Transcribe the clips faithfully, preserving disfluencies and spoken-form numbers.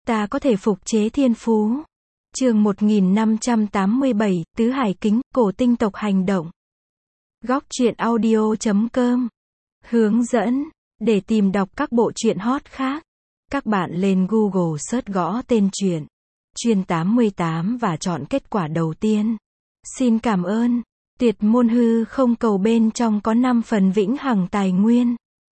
ta có thể phục chế thiên phú. Chương một nghìn năm trăm tám mươi bảy, Tứ Hải Kính, Cổ Tinh Tộc Hành Động. Góc truyện audio chấm com. Hướng dẫn. Để tìm đọc các bộ truyện hot khác, các bạn lên Google search gõ tên truyện Chuyên tám mươi tám và chọn kết quả đầu tiên. Xin cảm ơn. Tuyệt môn hư không cầu bên trong có năm phần vĩnh hằng tài nguyên.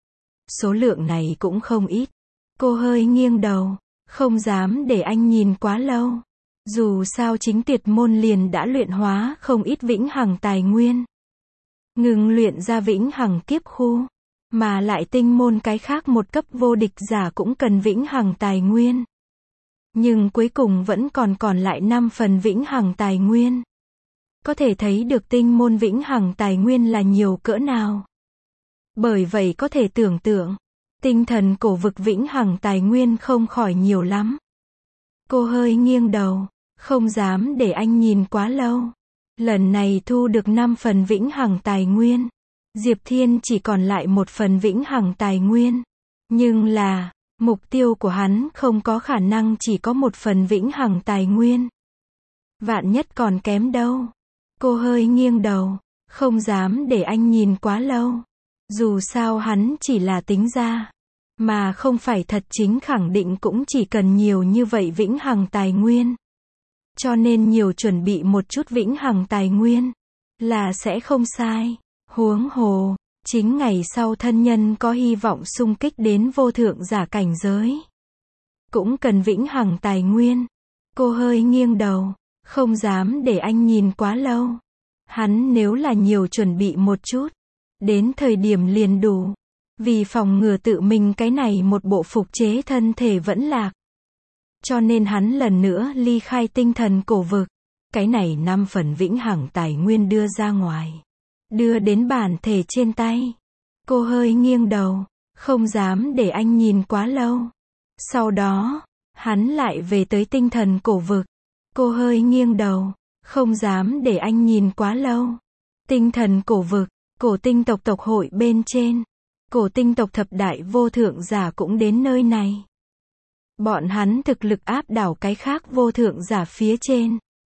Số lượng này cũng không ít. Cô hơi nghiêng đầu, không dám để anh nhìn quá lâu. Dù sao chính tuyệt môn liền đã luyện hóa không ít vĩnh hằng tài nguyên. Ngừng luyện ra vĩnh hằng kiếp khu. Mà lại tinh môn cái khác một cấp vô địch giả cũng cần vĩnh hằng tài nguyên. Nhưng cuối cùng vẫn còn còn lại năm phần vĩnh hằng tài nguyên. Có thể thấy được tinh môn vĩnh hằng tài nguyên là nhiều cỡ nào. Bởi vậy có thể tưởng tượng, tinh thần cổ vực vĩnh hằng tài nguyên không khỏi nhiều lắm. Cô hơi nghiêng đầu, không dám để anh nhìn quá lâu. Lần này thu được năm phần vĩnh hằng tài nguyên. Diệp Thiên chỉ còn lại một phần vĩnh hằng tài nguyên. Nhưng là, mục tiêu của hắn không có khả năng chỉ có một phần vĩnh hằng tài nguyên. Vạn nhất còn kém đâu. Cô hơi nghiêng đầu, không dám để anh nhìn quá lâu. Dù sao hắn chỉ là tính ra, mà không phải thật chính khẳng định cũng chỉ cần nhiều như vậy vĩnh hằng tài nguyên. Cho nên nhiều chuẩn bị một chút vĩnh hằng tài nguyên là sẽ không sai. Huống hồ, chính ngày sau thân nhân có hy vọng xung kích đến vô thượng giả cảnh giới, cũng cần vĩnh hằng tài nguyên. Cô hơi nghiêng đầu, không dám để anh nhìn quá lâu. Hắn nếu là nhiều chuẩn bị một chút, đến thời điểm liền đủ. Vì phòng ngừa tự mình cái này một bộ phục chế thân thể vẫn lạc. Cho nên hắn lần nữa ly khai tinh thần cổ vực. Cái này năm phần vĩnh hằng tài nguyên đưa ra ngoài. Đưa đến bản thể trên tay. Cô hơi nghiêng đầu, không dám để anh nhìn quá lâu. Sau đó, hắn lại về tới tinh thần cổ vực. Cô hơi nghiêng đầu, không dám để anh nhìn quá lâu. Tinh thần cổ vực, cổ tinh tộc tộc hội bên trên. Cổ tinh tộc thập đại vô thượng giả cũng đến nơi này. Bọn hắn thực lực áp đảo cái khác vô thượng giả phía trên.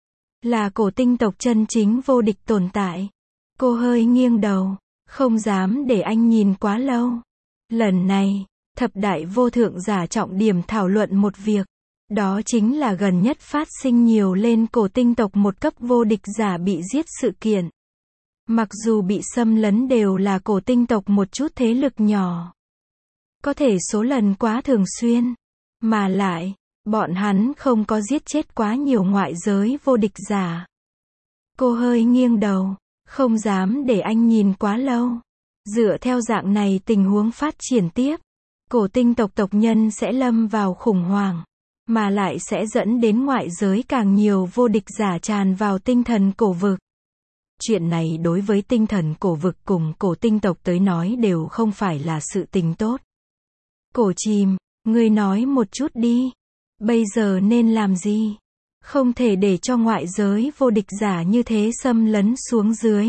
Là cổ tinh tộc chân chính vô địch tồn tại. Cô hơi nghiêng đầu, không dám để anh nhìn quá lâu. Lần này, thập đại vô thượng giả trọng điểm thảo luận một việc. Đó chính là gần nhất phát sinh nhiều lên cổ tinh tộc một cấp vô địch giả bị giết sự kiện. Mặc dù bị xâm lấn đều là cổ tinh tộc một chút thế lực nhỏ. Có thể số lần quá thường xuyên. Mà lại, bọn hắn không có giết chết quá nhiều ngoại giới vô địch giả. Cô hơi nghiêng đầu, không dám để anh nhìn quá lâu. Dựa theo dạng này tình huống phát triển tiếp, cổ tinh tộc tộc nhân sẽ lâm vào khủng hoảng. Mà lại sẽ dẫn đến ngoại giới càng nhiều vô địch giả tràn vào tinh thần cổ vực. Chuyện này đối với tinh thần cổ vực cùng cổ tinh tộc tới nói đều không phải là sự tình tốt. Cổ Chìm, ngươi nói một chút đi. Bây giờ nên làm gì? Không thể để cho ngoại giới vô địch giả như thế xâm lấn xuống dưới.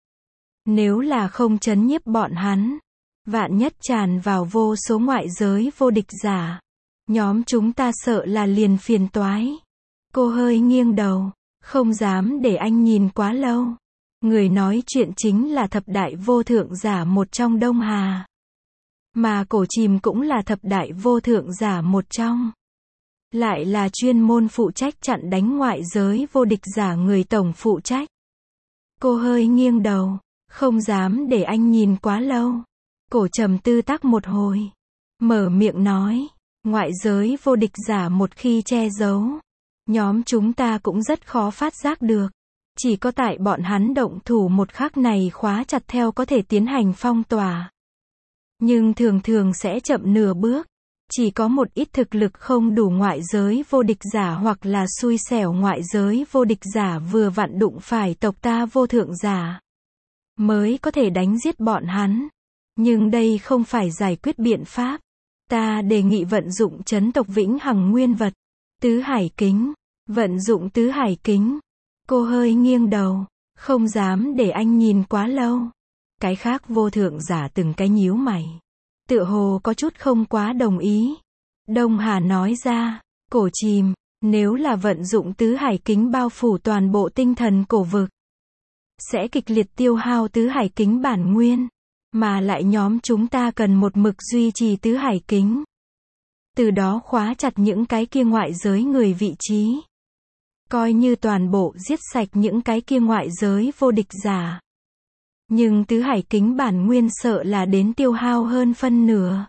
Nếu là không trấn nhiếp bọn hắn, vạn nhất tràn vào vô số ngoại giới vô địch giả, nhóm chúng ta sợ là liền phiền toái. Cô hơi nghiêng đầu, không dám để anh nhìn quá lâu. Người nói chuyện chính là thập đại vô thượng giả một trong Đông Hà. Mà Cổ Chìm cũng là thập đại vô thượng giả một trong. Lại là chuyên môn phụ trách chặn đánh ngoại giới vô địch giả người tổng phụ trách. Cô hơi nghiêng đầu, không dám để anh nhìn quá lâu. Cổ trầm tư tắc một hồi. Mở miệng nói, ngoại giới vô địch giả một khi che giấu, nhóm chúng ta cũng rất khó phát giác được. Chỉ có tại bọn hắn động thủ một khắc này khóa chặt theo có thể tiến hành phong tỏa. Nhưng thường thường sẽ chậm nửa bước. Chỉ có một ít thực lực không đủ ngoại giới vô địch giả hoặc là xui xẻo ngoại giới vô địch giả vừa vặn đụng phải tộc ta vô thượng giả, mới có thể đánh giết bọn hắn. Nhưng đây không phải giải quyết biện pháp. Ta đề nghị vận dụng chấn tộc vĩnh hằng nguyên vật. Tứ Hải Kính. Vận dụng Tứ Hải Kính. Cô hơi nghiêng đầu, không dám để anh nhìn quá lâu. Cái khác vô thượng giả từng cái nhíu mày. Tựa hồ có chút không quá đồng ý. Đông Hà nói ra, Cổ chìm, nếu là vận dụng tứ hải kính bao phủ toàn bộ tinh thần cổ vực, sẽ kịch liệt tiêu hao tứ hải kính bản nguyên, mà lại nhóm chúng ta cần một mực duy trì tứ hải kính. Từ đó khóa chặt những cái kia ngoại giới người vị trí. Coi như toàn bộ giết sạch những cái kia ngoại giới vô địch giả. Nhưng tứ hải kính bản nguyên sợ là đến tiêu hao hơn phân nửa.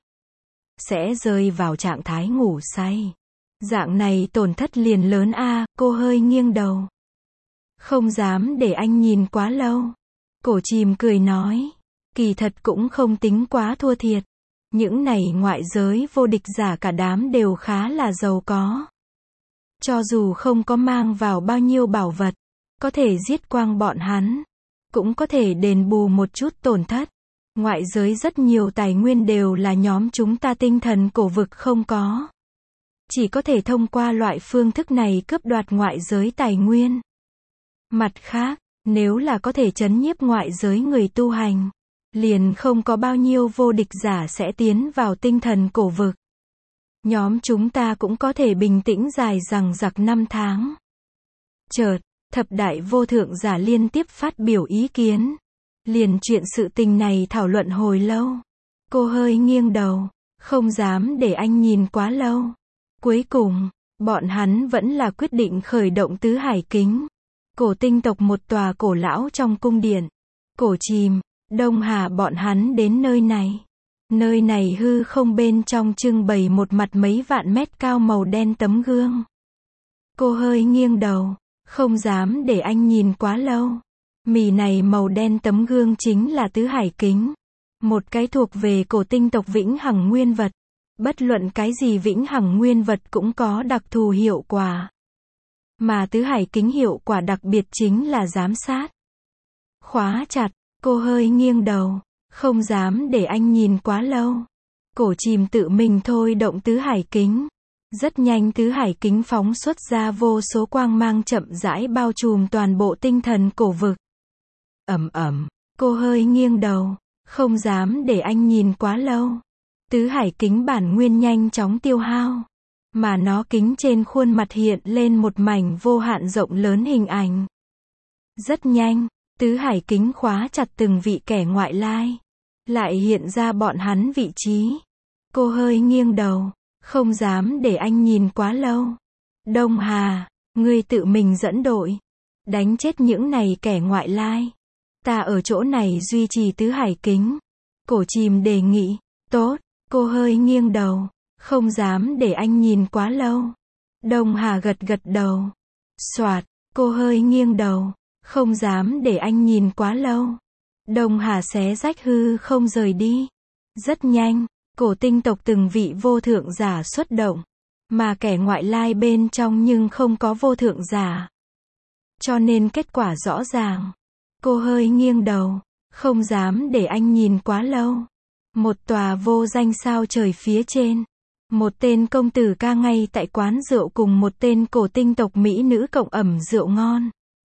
Sẽ rơi vào trạng thái ngủ say. Dạng này tổn thất liền lớn a. Cô hơi nghiêng đầu. Không dám để anh nhìn quá lâu. Cổ chìm cười nói. Kỳ thật cũng không tính quá thua thiệt. Những này ngoại giới vô địch giả cả đám đều khá là giàu có. Cho dù không có mang vào bao nhiêu bảo vật, có thể giết quang bọn hắn, cũng có thể đền bù một chút tổn thất. Ngoại giới rất nhiều tài nguyên đều là nhóm chúng ta tinh thần cổ vực không có. Chỉ có thể thông qua loại phương thức này cướp đoạt ngoại giới tài nguyên. Mặt khác, nếu là có thể trấn nhiếp ngoại giới người tu hành, liền không có bao nhiêu vô địch giả sẽ tiến vào tinh thần cổ vực. Nhóm chúng ta cũng có thể bình tĩnh dài dằng dặc năm tháng. Chợt, thập đại vô thượng giả liên tiếp phát biểu ý kiến. Liền chuyện sự tình này thảo luận hồi lâu. Cô hơi nghiêng đầu, không dám để anh nhìn quá lâu. Cuối cùng, bọn hắn vẫn là quyết định khởi động tứ hải kính. Cổ tinh tộc một tòa cổ lão trong cung điện. Cổ chìm, Đông Hà bọn hắn đến nơi này. Nơi này hư không bên trong trưng bày một mặt mấy vạn mét cao màu đen tấm gương. Cô hơi nghiêng đầu, không dám để anh nhìn quá lâu. Mì này màu đen tấm gương chính là tứ hải kính. Một cái thuộc về cổ tinh tộc vĩnh hằng nguyên vật. Bất luận cái gì vĩnh hằng nguyên vật cũng có đặc thù hiệu quả. Mà tứ hải kính hiệu quả đặc biệt chính là giám sát. Khóa chặt, cô hơi nghiêng đầu, không dám để anh nhìn quá lâu. Cổ chìm tự mình thôi động tứ hải kính. Rất nhanh tứ hải kính phóng xuất ra vô số quang mang chậm rãi bao trùm toàn bộ tinh thần cổ vực. Ầm ầm, cô hơi nghiêng đầu, không dám để anh nhìn quá lâu. Tứ hải kính bản nguyên nhanh chóng tiêu hao, mà nó kính trên khuôn mặt hiện lên một mảnh vô hạn rộng lớn hình ảnh. Rất nhanh, tứ hải kính khóa chặt từng vị kẻ ngoại lai, lại hiện ra bọn hắn vị trí. Cô hơi nghiêng đầu, không dám để anh nhìn quá lâu. Đông Hà, ngươi tự mình dẫn đội, đánh chết những này kẻ ngoại lai. Ta ở chỗ này duy trì tứ hải kính. Cổ chìm đề nghị. Tốt, cô hơi nghiêng đầu, không dám để anh nhìn quá lâu. Đông Hà gật gật đầu. Soạt, cô hơi nghiêng đầu, không dám để anh nhìn quá lâu. Đông Hà xé rách hư không rời đi. Rất nhanh, cổ tinh tộc từng vị vô thượng giả xuất động, mà kẻ ngoại lai bên trong nhưng không có vô thượng giả. Cho nên kết quả rõ ràng. Cô hơi nghiêng đầu, không dám để anh nhìn quá lâu. Một tòa vô danh sao trời phía trên. Một tên công tử ca ngay tại quán rượu cùng một tên cổ tinh tộc mỹ nữ cộng ẩm rượu ngon.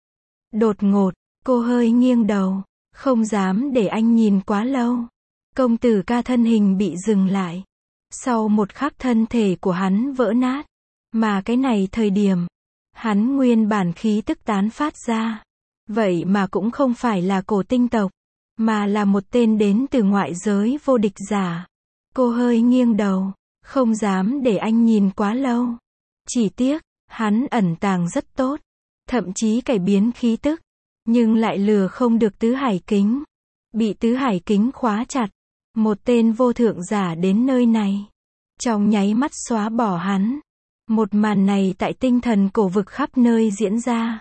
Đột ngột, cô hơi nghiêng đầu, không dám để anh nhìn quá lâu. Công tử ca thân hình bị dừng lại. Sau một khắc thân thể của hắn vỡ nát. Mà cái này thời điểm, hắn nguyên bản khí tức tán phát ra. Vậy mà cũng không phải là cổ tinh tộc, mà là một tên đến từ ngoại giới vô địch giả. Cô hơi nghiêng đầu, không dám để anh nhìn quá lâu. Chỉ tiếc, hắn ẩn tàng rất tốt, thậm chí cải biến khí tức, nhưng lại lừa không được tứ hải kính. Bị tứ hải kính khóa chặt, một tên vô thượng giả đến nơi này, trong nháy mắt xóa bỏ hắn. Một màn này tại tinh thần cổ vực khắp nơi diễn ra.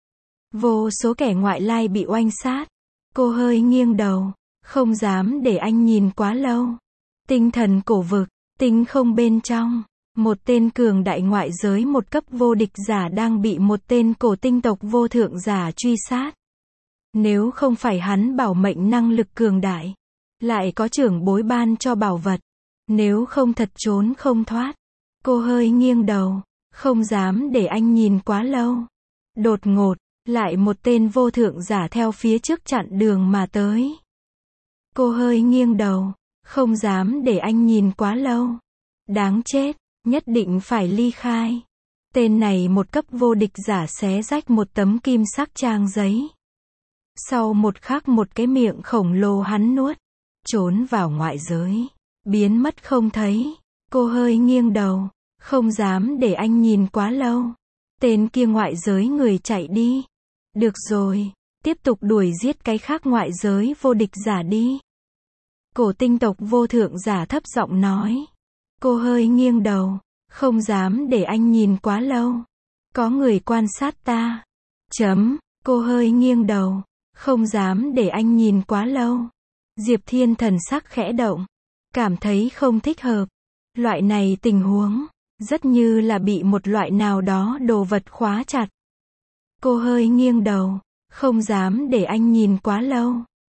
Vô số kẻ ngoại lai bị oanh sát. Cô hơi nghiêng đầu, không dám để anh nhìn quá lâu. Tinh thần cổ vực, tinh không bên trong, một tên cường đại ngoại giới một cấp vô địch giả đang bị một tên cổ tinh tộc vô thượng giả truy sát. Nếu không phải hắn bảo mệnh năng lực cường đại, lại có trưởng bối ban cho bảo vật, nếu không thật trốn không thoát. Cô hơi nghiêng đầu, không dám để anh nhìn quá lâu. Đột ngột, lại một tên vô thượng giả theo phía trước chặn đường mà tới. Cô hơi nghiêng đầu, không dám để anh nhìn quá lâu. Đáng chết, Nhất định phải ly khai. Tên này một cấp vô địch giả xé rách một tấm kim sắc trang giấy. Sau một khắc một cái miệng khổng lồ hắn nuốt. Trốn vào ngoại giới. Biến mất không thấy. Cô hơi nghiêng đầu. Không dám để anh nhìn quá lâu. Tên kia ngoại giới người chạy đi. Được rồi. Tiếp tục đuổi giết cái khác ngoại giới vô địch giả đi. Cổ tinh tộc vô thượng giả thấp giọng nói. Cô hơi nghiêng đầu. Không dám để anh nhìn quá lâu. Có người quan sát ta. Chấm. Cô hơi nghiêng đầu. Không dám để anh nhìn quá lâu. Diệp Thiên thần sắc khẽ động. Cảm thấy không thích hợp. Loại này tình huống. Rất như là bị một loại nào đó đồ vật khóa chặt. Cô hơi nghiêng đầu. Không dám để anh nhìn quá lâu.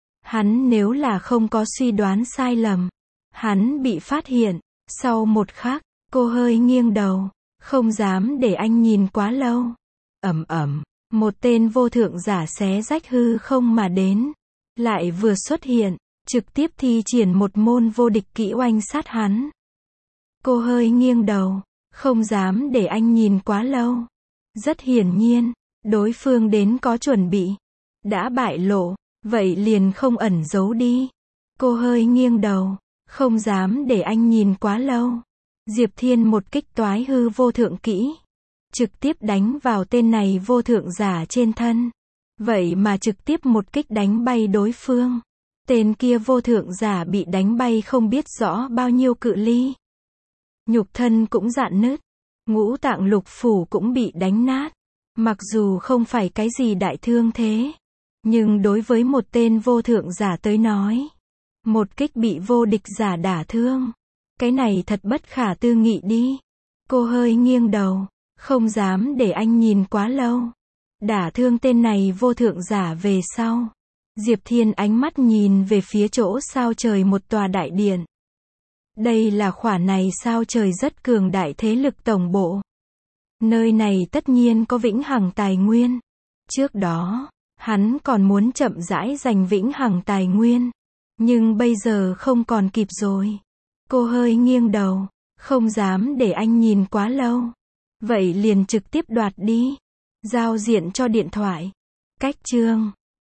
Hắn nếu là không có suy đoán sai lầm. Hắn bị phát hiện. Sau một khắc. Cô hơi nghiêng đầu. Không dám để anh nhìn quá lâu. Ầm ầm. Một tên vô thượng giả xé rách hư không mà đến. Lại vừa xuất hiện. Trực tiếp thi triển một môn vô địch kỹ oanh sát hắn. Cô hơi nghiêng đầu. Không dám để anh nhìn quá lâu. Rất hiển nhiên. Đối phương đến có chuẩn bị. Đã bại lộ. Vậy liền không ẩn giấu đi. Cô hơi nghiêng đầu. Không dám để anh nhìn quá lâu. Diệp Thiên một kích toái hư vô thượng kỹ. Trực tiếp đánh vào tên này vô thượng giả trên thân. Vậy mà trực tiếp một kích đánh bay đối phương. Tên kia vô thượng giả bị đánh bay không biết rõ bao nhiêu cự ly. Nhục thân cũng rạn nứt. Ngũ tạng lục phủ cũng bị đánh nát. Mặc dù không phải cái gì đại thương thế. Nhưng đối với một tên vô thượng giả tới nói. Một kích bị vô địch giả đả thương. Cái này thật bất khả tư nghị đi. Cô hơi nghiêng đầu. Không dám để anh nhìn quá lâu. Đả thương tên này vô thượng giả về sau. Diệp Thiên ánh mắt nhìn về phía chỗ sao trời một tòa đại điện. Đây là khỏa này sao trời rất cường đại thế lực tổng bộ. Nơi này tất nhiên có vĩnh hằng tài nguyên. Trước đó, hắn còn muốn chậm rãi giành vĩnh hằng tài nguyên. Nhưng bây giờ không còn kịp rồi. Cô hơi nghiêng đầu. Không dám để anh nhìn quá lâu. Vậy liền trực tiếp đoạt đi. Giao diện cho điện thoại. Cách chương